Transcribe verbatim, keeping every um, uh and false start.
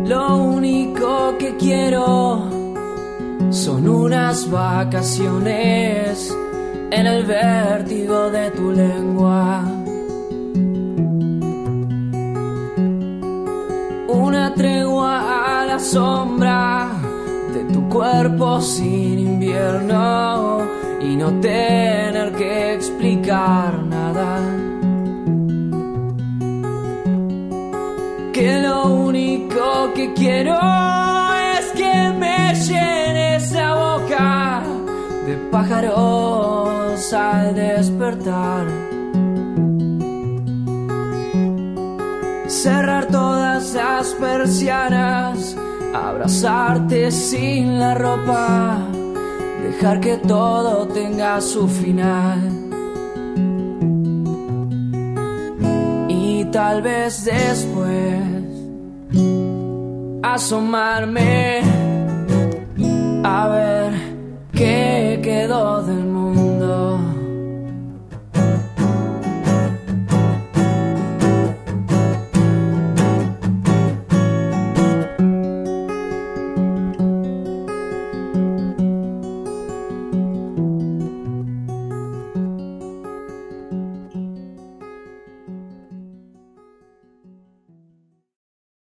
Lo único que quiero son unas vacaciones en el vértigo de tu lengua. Una tregua a la sombra de tu cuerpo sin invierno y no tener que explicar nada. Que lo único que quiero es que me llenes la boca de pájaros al despertar. Cerrar todas las persianas, abrazarte sin la ropa, dejar que todo tenga su final. Y tal vez después asomarme a ver qué quedó de